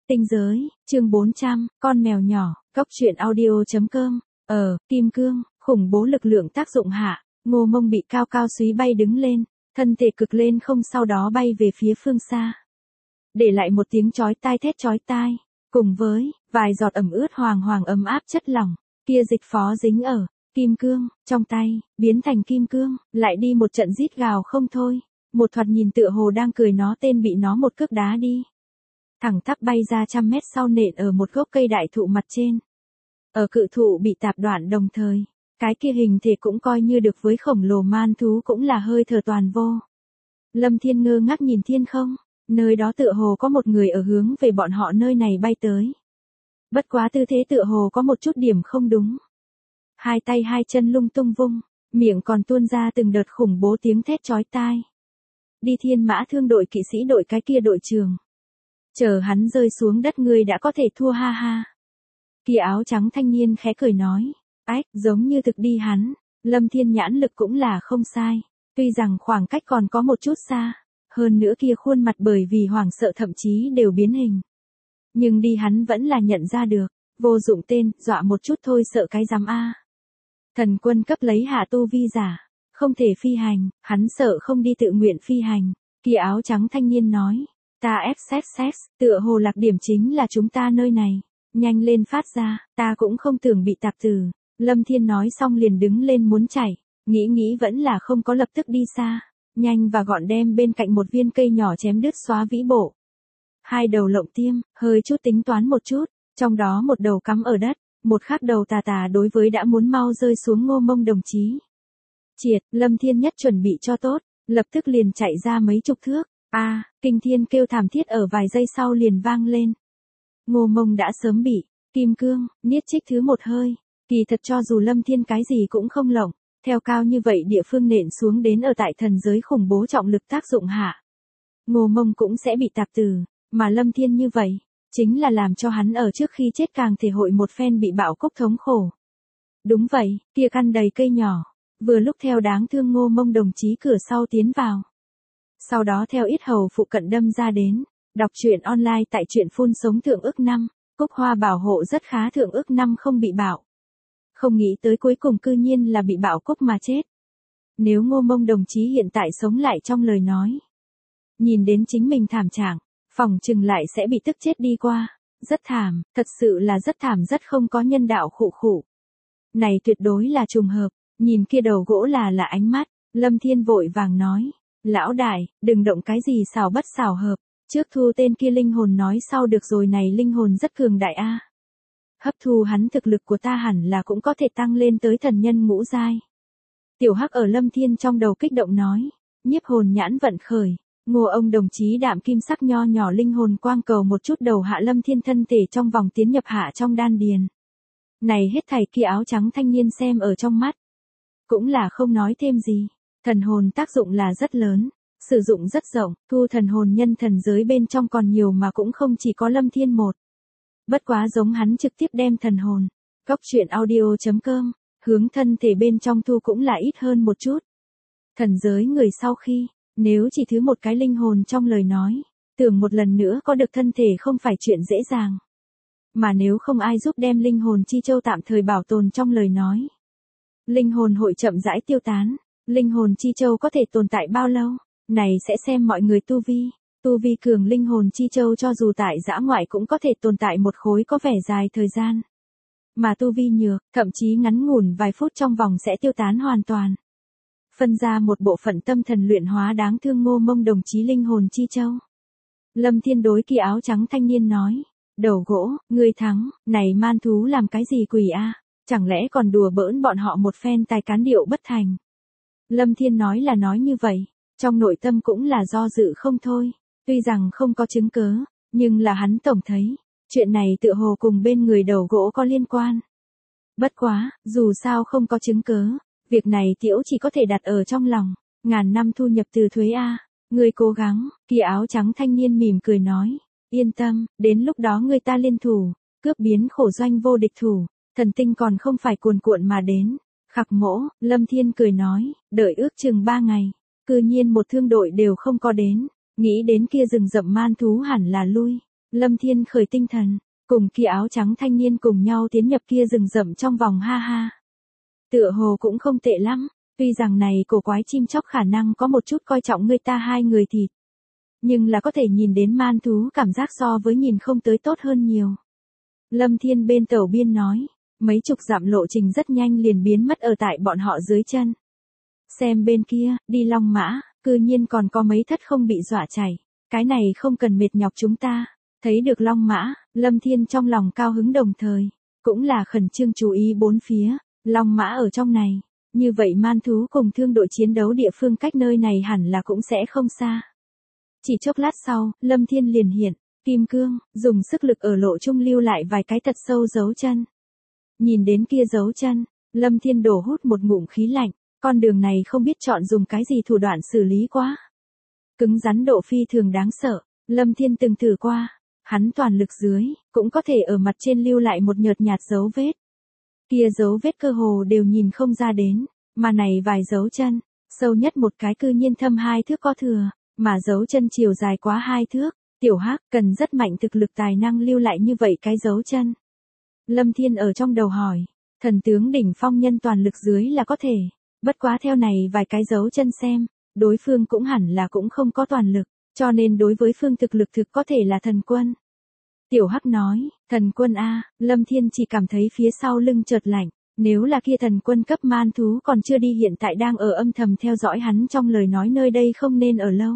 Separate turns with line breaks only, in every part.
Tinh giới, chương 400, con mèo nhỏ, cóc truyện audio.com. Kim cương, khủng bố lực lượng tác dụng hạ, Ngô Mông bị cao cao súy bay đứng lên, thân thể cực lên không, sau đó bay về phía phương xa. Để lại một tiếng chói tai, thét chói tai, cùng với vài giọt ẩm ướt hoàng hoàng ấm áp chất lỏng, kia dịch phó dính ở kim cương trong tay, biến thành kim cương, lại đi một trận rít gào không thôi, một thoạt nhìn tựa hồ đang cười nó tên bị nó một cước đá đi. Thẳng tắp bay ra trăm mét sau nện ở một gốc cây đại thụ mặt trên. Ở cự thụ bị tạp đoạn đồng thời, cái kia hình thể cũng coi như được với khổng lồ man thú cũng là hơi thở toàn vô. Lâm Thiên ngơ ngác nhìn thiên không, nơi đó tựa hồ có một người ở hướng về bọn họ nơi này bay tới. Bất quá tư thế tựa hồ có một chút điểm không đúng. Hai tay hai chân lung tung vung, miệng còn tuôn ra từng đợt khủng bố tiếng thét chói tai. Đi Thiên Mã Thương đội kỵ sĩ đội cái kia đội trưởng. Chờ hắn rơi xuống đất ngươi đã có thể thua ha ha. Kia áo trắng thanh niên khẽ cười nói. Ách, giống như thực đi hắn. Lâm Thiên nhãn lực cũng là không sai. Tuy rằng khoảng cách còn có một chút xa. Hơn nữa kia khuôn mặt bởi vì hoảng sợ thậm chí đều biến hình. Nhưng đi hắn vẫn là nhận ra được. Vô dụng tên, dọa một chút thôi sợ cái giám a. Thần quân cấp lấy hạ tu vi giả. Không thể phi hành, hắn sợ không đi tự nguyện phi hành. Kia áo trắng thanh niên nói. Ta FSS, tựa hồ lạc điểm chính là chúng ta nơi này. Nhanh lên phát ra, ta cũng không tưởng bị tạp tử. Lâm Thiên nói xong liền đứng lên muốn chạy. Nghĩ vẫn là không có lập tức đi xa. Nhanh và gọn đem bên cạnh một viên cây nhỏ chém đứt xóa vĩ bộ. Hai đầu lộng tiêm, hơi chút tính toán một chút. Trong đó một đầu cắm ở đất, một khác đầu tà tà đối với đã muốn mau rơi xuống Ngô Mông đồng chí. Triệt, Lâm Thiên nhất chuẩn bị cho tốt, lập tức liền chạy ra mấy chục thước. Kinh thiên kêu thảm thiết ở vài giây sau liền vang lên. Ngô Mông đã sớm bị kim cương niết trích thứ một hơi. Kỳ thật cho dù Lâm Thiên cái gì cũng không lộng, theo cao như vậy địa phương nện xuống đến ở tại thần giới khủng bố trọng lực tác dụng hạ, Ngô Mông cũng sẽ bị tạp tử, mà Lâm Thiên như vậy, chính là làm cho hắn ở trước khi chết càng thể hội một phen bị bạo cốc thống khổ. Đúng vậy, kia căn đầy cây nhỏ, vừa lúc theo đáng thương Ngô Mông đồng chí cửa sau tiến vào. Sau đó theo yết hầu phụ cận đâm ra đến, đọc truyện online tại truyện phun sống thượng ức 5, cúc hoa bảo hộ rất khá thượng ức 5 không bị bạo. Không nghĩ tới cuối cùng cư nhiên là bị bạo cúc mà chết. Nếu Ngô Mông đồng chí hiện tại sống lại trong lời nói. Nhìn đến chính mình thảm trạng, phòng chừng lại sẽ bị tức chết đi qua. Rất thảm, thật sự là rất thảm, rất không có nhân đạo khụ khụ. Này tuyệt đối là trùng hợp, nhìn kia đầu gỗ là ánh mắt, Lâm Thiên vội vàng nói. Lão đại, đừng động cái gì xảo bất xảo hợp, trước thu tên kia linh hồn nói sau được rồi, này linh hồn rất cường đại a. Hấp thu hắn thực lực của ta hẳn là cũng có thể tăng lên tới thần nhân ngũ giai. Tiểu Hắc ở Lâm Thiên trong đầu kích động nói, nhiếp hồn nhãn vận khởi, Ngô ông đồng chí đạm kim sắc nho nhỏ linh hồn quang cầu một chút đầu hạ Lâm Thiên thân thể trong vòng tiến nhập hạ trong đan điền. Này hết thảy kia áo trắng thanh niên xem ở trong mắt, cũng là không nói thêm gì. Thần hồn tác dụng là rất lớn, sử dụng rất rộng, thu thần hồn nhân thần giới bên trong còn nhiều mà cũng không chỉ có Lâm Thiên một. Bất quá giống hắn trực tiếp đem thần hồn, cóc truyện audio.com, hướng thân thể bên trong thu cũng là ít hơn một chút. Thần giới người sau khi, nếu chỉ thứ một cái linh hồn trong lời nói, tưởng một lần nữa có được thân thể không phải chuyện dễ dàng. Mà nếu không ai giúp đem linh hồn chi châu tạm thời bảo tồn trong lời nói, linh hồn hội chậm rãi tiêu tán. Linh hồn chi châu có thể tồn tại bao lâu? Này sẽ xem mọi người tu vi. Tu vi cường linh hồn chi châu cho dù tại dã ngoại cũng có thể tồn tại một khối có vẻ dài thời gian. Mà tu vi nhược, thậm chí ngắn ngủn vài phút trong vòng sẽ tiêu tán hoàn toàn. Phân ra một bộ phận tâm thần luyện hóa đáng thương Ngô Mông đồng chí linh hồn chi châu. Lâm Thiên đối kia áo trắng thanh niên nói. Đầu gỗ, ngươi thắng, này man thú làm cái gì quỷ a? Chẳng lẽ còn đùa bỡn bọn họ một phen tài cán điệu bất thành? Lâm Thiên nói là nói như vậy, trong nội tâm cũng là do dự không thôi, tuy rằng không có chứng cớ, nhưng là hắn tổng thấy, chuyện này tựa hồ cùng bên người đầu gỗ có liên quan. Bất quá, dù sao không có chứng cớ, việc này Tiễu chỉ có thể đặt ở trong lòng, ngàn năm thu nhập từ thuế a, ngươi cố gắng, kia áo trắng thanh niên mỉm cười nói, yên tâm, đến lúc đó người ta liên thủ, cướp biến khổ doanh vô địch thủ, thần tinh còn không phải cuồn cuộn mà đến. Khặc mỗ, Lâm Thiên cười nói, đợi ước chừng 3 ngày, cư nhiên một thương đội đều không có đến, nghĩ đến kia rừng rậm man thú hẳn là lui, Lâm Thiên khởi tinh thần, cùng kia áo trắng thanh niên cùng nhau tiến nhập kia rừng rậm trong vòng ha ha. Tựa hồ cũng không tệ lắm, tuy rằng này cổ quái chim chóc khả năng có một chút coi trọng người ta hai người thịt. Nhưng là có thể nhìn đến man thú cảm giác so với nhìn không tới tốt hơn nhiều. Lâm Thiên bên tàu biên nói, mấy chục dặm lộ trình rất nhanh liền biến mất ở tại bọn họ dưới chân. Xem bên kia, đi long mã, cư nhiên còn có mấy thất không bị dọa chảy, cái này không cần mệt nhọc chúng ta. Thấy được long mã, Lâm Thiên trong lòng cao hứng đồng thời, cũng là khẩn trương chú ý bốn phía, long mã ở trong này, như vậy man thú cùng thương đội chiến đấu địa phương cách nơi này hẳn là cũng sẽ không xa. Chỉ chốc lát sau, Lâm Thiên liền hiện, kim cương, dùng sức lực ở lộ trung lưu lại vài cái thật sâu dấu chân. Nhìn đến kia dấu chân, Lâm Thiên đổ hút một ngụm khí lạnh, con đường này không biết chọn dùng cái gì thủ đoạn xử lý quá. Cứng rắn độ phi thường đáng sợ, Lâm Thiên từng thử qua, hắn toàn lực dưới, cũng có thể ở mặt trên lưu lại một nhợt nhạt dấu vết. Kia dấu vết cơ hồ đều nhìn không ra đến, mà này vài dấu chân, sâu nhất một cái cư nhiên thâm 2 thước có thừa, mà dấu chân chiều dài quá 2 thước, tiểu hắc cần rất mạnh thực lực tài năng lưu lại như vậy cái dấu chân. Lâm Thiên ở trong đầu hỏi, thần tướng đỉnh phong nhân toàn lực dưới là có thể, bất quá theo này vài cái dấu chân xem, đối phương cũng hẳn là cũng không có toàn lực, cho nên đối với phương thực lực thực có thể là thần quân. Tiểu hắc nói, thần quân a, Lâm Thiên chỉ cảm thấy phía sau lưng chợt lạnh, nếu là kia thần quân cấp man thú còn chưa đi hiện tại đang ở âm thầm theo dõi hắn trong lời nói nơi đây không nên ở lâu.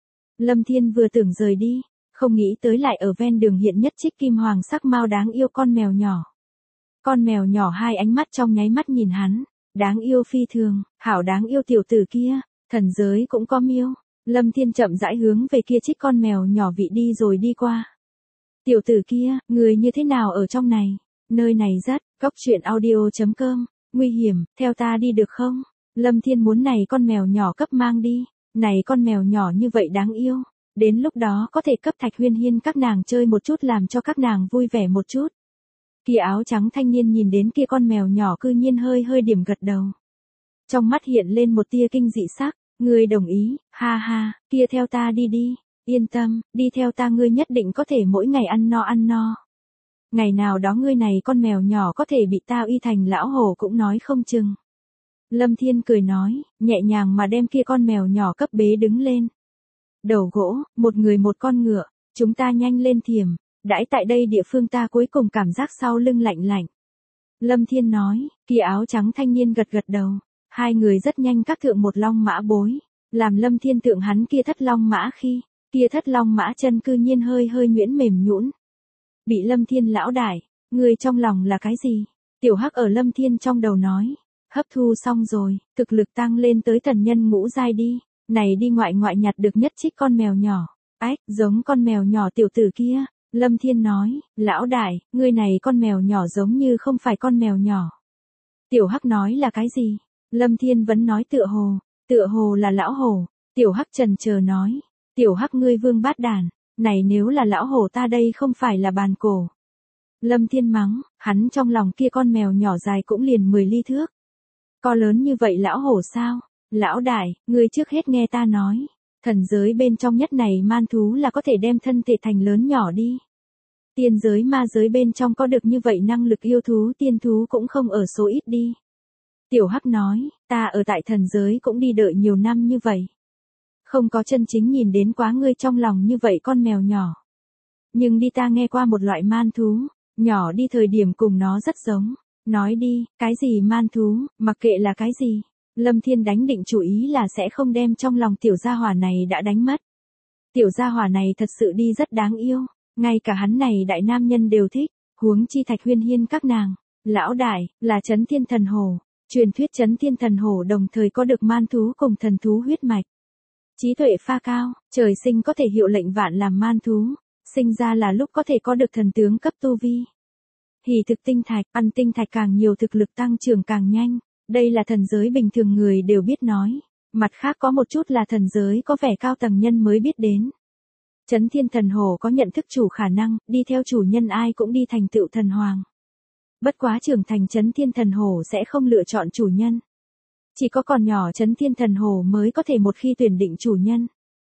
Lâm Thiên vừa tưởng rời đi, không nghĩ tới lại ở ven đường hiện nhất trích kim hoàng sắc mau đáng yêu con mèo nhỏ. Con mèo nhỏ hai ánh mắt trong nháy mắt nhìn hắn, đáng yêu phi thường, hảo đáng yêu tiểu tử kia, thần giới cũng có miêu. Lâm Thiên chậm rãi hướng về kia trích con mèo nhỏ vị đi rồi đi qua. Tiểu tử kia, người như thế nào ở trong này? Nơi này rất, goctruyện.audio.com, nguy hiểm, theo ta đi được không? Lâm Thiên muốn này con mèo nhỏ cấp mang đi, này con mèo nhỏ như vậy đáng yêu, đến lúc đó có thể cấp Thạch Huyên Hiên các nàng chơi một chút làm cho các nàng vui vẻ một chút. Kia áo trắng thanh niên nhìn đến kia con mèo nhỏ cư nhiên hơi hơi điểm gật đầu. Trong mắt hiện lên một tia kinh dị sắc, ngươi đồng ý, ha ha, kia theo ta đi đi, yên tâm, đi theo ta ngươi nhất định có thể mỗi ngày ăn no ăn no. Ngày nào đó ngươi này con mèo nhỏ có thể bị tao y thành lão hổ cũng nói không chừng. Lâm Thiên cười nói, nhẹ nhàng mà đem kia con mèo nhỏ cấp bế đứng lên. Đầu gỗ, một người một con ngựa, chúng ta nhanh lên thiểm, đãi tại đây địa phương ta cuối cùng cảm giác sau lưng lạnh lạnh. Lâm Thiên nói, kia áo trắng thanh niên gật gật đầu, hai người rất nhanh các thượng một long mã bối, làm Lâm Thiên tượng hắn kia thất long mã khi, kia thất long mã chân cư nhiên hơi hơi nhuyễn mềm nhũn. Bị Lâm Thiên lão đại, người trong lòng là cái gì? Tiểu hắc ở Lâm Thiên trong đầu nói, hấp thu xong rồi, thực lực tăng lên tới thần nhân ngũ giai đi, này đi ngoại ngoại nhặt được nhất trích con mèo nhỏ, ách, giống con mèo nhỏ tiểu tử kia. Lâm Thiên nói, lão đại, ngươi này con mèo nhỏ giống như không phải con mèo nhỏ. Tiểu hắc nói là cái gì? Lâm Thiên vẫn nói tựa hồ là lão hổ. Tiểu hắc chần chờ nói, tiểu hắc ngươi vương bát đàn, này nếu là lão hổ ta đây không phải là bàn cổ. Lâm Thiên mắng, hắn trong lòng kia con mèo nhỏ dài cũng liền 10 ly thước. Co lớn như vậy lão hổ sao? Lão đại, ngươi trước hết nghe ta nói. Thần giới bên trong nhất này man thú là có thể đem thân thể thành lớn nhỏ đi. Tiên giới ma giới bên trong có được như vậy năng lực yêu thú tiên thú cũng không ở số ít đi. Tiểu hắc nói, ta ở tại thần giới cũng đi đợi nhiều năm như vậy. Không có chân chính nhìn đến quá ngươi trong lòng như vậy con mèo nhỏ. Nhưng đi ta nghe qua một loại man thú, nhỏ đi thời điểm cùng nó rất giống. Nói đi, cái gì man thú, mặc kệ là cái gì. Lâm Thiên đánh định chủ ý là sẽ không đem trong lòng tiểu gia hỏa này đã đánh mất. Tiểu gia hỏa này thật sự đi rất đáng yêu, ngay cả hắn này đại nam nhân đều thích, huống chi Thạch Huyên Hiên các nàng. Lão đại, là Chấn Thiên Thần Hổ, truyền thuyết Chấn Thiên Thần Hổ đồng thời có được man thú cùng thần thú huyết mạch. Trí tuệ pha cao, trời sinh có thể hiệu lệnh vạn làm man thú, sinh ra là lúc có thể có được thần tướng cấp tu vi. Hỉ thực tinh thạch, ăn tinh thạch càng nhiều thực lực tăng trưởng càng nhanh. Đây là thần giới bình thường người đều biết nói. Mặt khác có một chút là thần giới có vẻ cao tầng nhân mới biết đến. Chấn Thiên Thần Hổ có nhận thức chủ khả năng, đi theo chủ nhân ai cũng đi thành tựu thần hoàng. Bất quá trưởng thành Chấn Thiên Thần Hổ sẽ không lựa chọn chủ nhân. Chỉ có còn nhỏ Chấn Thiên Thần Hổ mới có thể một khi tuyển định chủ nhân.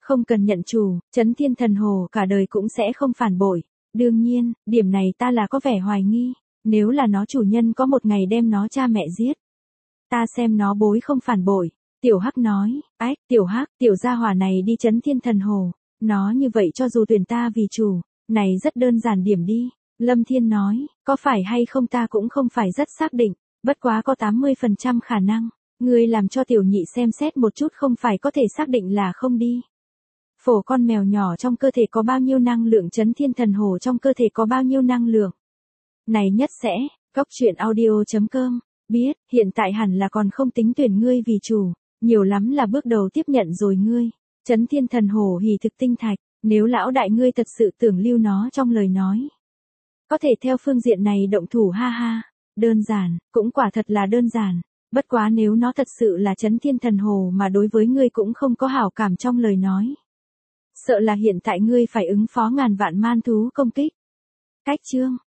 Không cần nhận chủ, Chấn Thiên Thần Hồ cả đời cũng sẽ không phản bội. Đương nhiên, điểm này ta là có vẻ hoài nghi. Nếu là nó chủ nhân có một ngày đem nó cha mẹ giết, ta xem nó bối không phản bội. Tiểu Hắc nói, ách, Tiểu Hắc, tiểu gia hỏa này đi Chấn Thiên Thần Hồ. Nó như vậy cho dù tuyển ta vì chủ, này rất đơn giản điểm đi. Lâm Thiên nói, có phải hay không ta cũng không phải rất xác định, bất quá có 80% khả năng. Ngươi làm cho tiểu nhị xem xét một chút không phải có thể xác định là không đi. Phổ con mèo nhỏ trong cơ thể có bao nhiêu năng lượng, Chấn Thiên Thần Hồ trong cơ thể có bao nhiêu năng lượng. Này nhất sẽ, coctruyện.audio.com, biết, hiện tại hẳn là còn không tính tuyển ngươi vì chủ, nhiều lắm là bước đầu tiếp nhận rồi ngươi. Chấn Thiên Thần Hồ hỉ thực tinh thạch, nếu lão đại ngươi thật sự tưởng lưu nó trong lời nói. Có thể theo phương diện này động thủ ha ha, đơn giản, cũng quả thật là đơn giản. Bất quá nếu nó thật sự là Chấn Thiên Thần Hồ mà đối với ngươi cũng không có hảo cảm trong lời nói. Sợ là hiện tại ngươi phải ứng phó ngàn vạn man thú công kích. Cách chương